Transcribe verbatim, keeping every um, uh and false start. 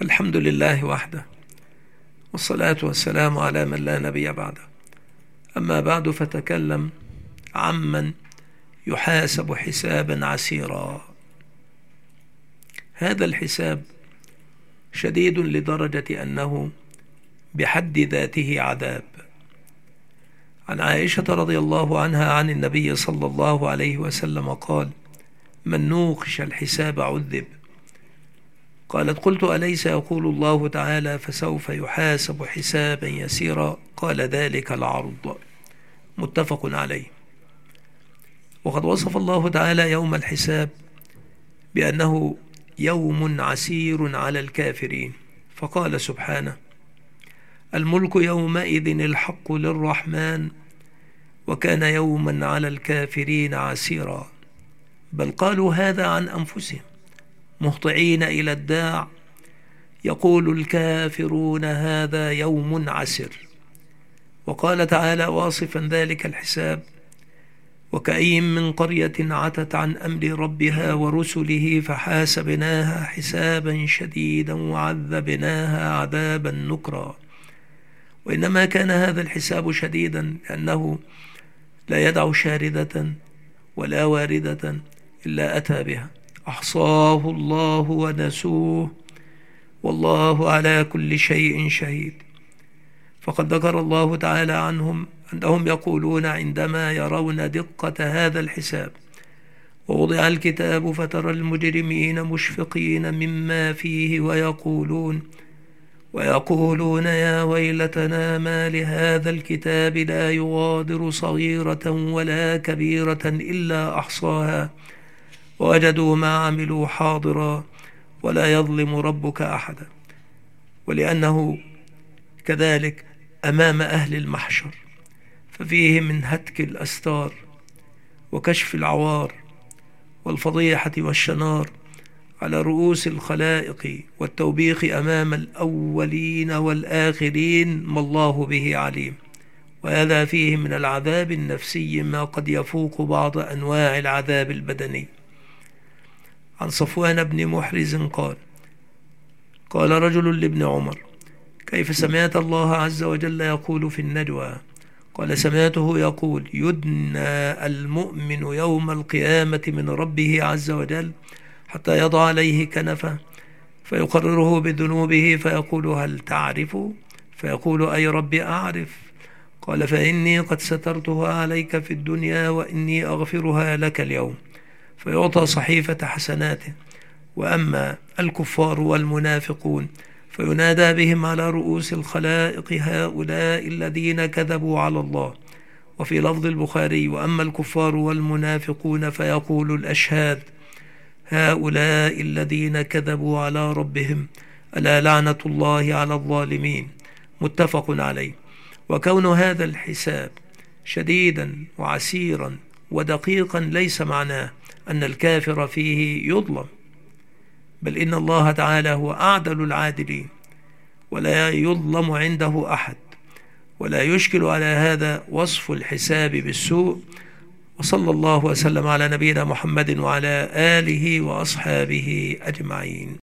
الحمد لله وحده، والصلاة والسلام على من لا نبي بعده. أما بعد، فتكلم عمن يحاسب حسابا عسيرا. هذا الحساب شديد لدرجة أنه بحد ذاته عذاب. عن عائشة رضي الله عنها عن النبي صلى الله عليه وسلم قال: من نوقش الحساب عذب. قالت: قلت: أليس يقول الله تعالى: فسوف يحاسب حسابا يسيرا؟ قال: ذلك العرض. متفق عليه. وقد وصف الله تعالى يوم الحساب بأنه يوم عسير على الكافرين، فقال سبحانه: الملك يومئذ الحق للرحمن وكان يوما على الكافرين عسيرا. بل قالوا هذا عن أنفسهم مهطعين إلى الداع، يقول الكافرون هذا يوم عسر. وقال تعالى واصفا ذلك الحساب: وكأي من قرية عتت عن أمر ربها ورسله فحاسبناها حسابا شديدا وعذبناها عذابا نكرا. وإنما كان هذا الحساب شديدا لأنه لا يدع شاردة ولا واردة إلا أتى بها، أحصاه الله ونسوه والله على كل شيء شهيد. فقد ذكر الله تعالى عنهم أنهم يقولون عندما يرون دقة هذا الحساب: ووضع الكتاب فترى المجرمين مشفقين مما فيه ويقولون ويقولون يا ويلتنا ما لهذا الكتاب لا يغادر صغيرة ولا كبيرة إلا أحصاها ووجدوا ما عملوا حاضرا ولا يظلم ربك أحدا. ولأنه كذلك أمام أهل المحشر، ففيه من هتك الأستار وكشف العوار والفضيحة والشنار على رؤوس الخلائق والتوبيخ أمام الأولين والآخرين ما الله به عليم. وهذا فيه من العذاب النفسي ما قد يفوق بعض أنواع العذاب البدني. عن صفوان بن محرز قال: قال رجل لابن عمر: كيف سمعت الله عز وجل يقول في النجوى؟ قال: سمعته يقول: يدنى المؤمن يوم القيامة من ربه عز وجل حتى يضع عليه كنفه فيقرره بذنوبه فيقول: هل تعرف؟ فيقول: أي رب أعرف. قال: فإني قد سترتها عليك في الدنيا وإني أغفرها لك اليوم. فيعطى صحيفة حسناته. وأما الكفار والمنافقون فينادى بهم على رؤوس الخلائق: هؤلاء الذين كذبوا على الله. وفي لفظ البخاري: وأما الكفار والمنافقون فيقول الأشهاد: هؤلاء الذين كذبوا على ربهم ألا لعنة الله على الظالمين. متفق عليه. وكون هذا الحساب شديدا وعسيرا ودقيقا ليس معناه أن الكافر فيه يظلم، بل إن الله تعالى هو أعدل العادلين ولا يظلم عنده أحد، ولا يشكل على هذا وصف الحساب بالسوء. وصلى الله وسلم على نبينا محمد وعلى آله وأصحابه أجمعين.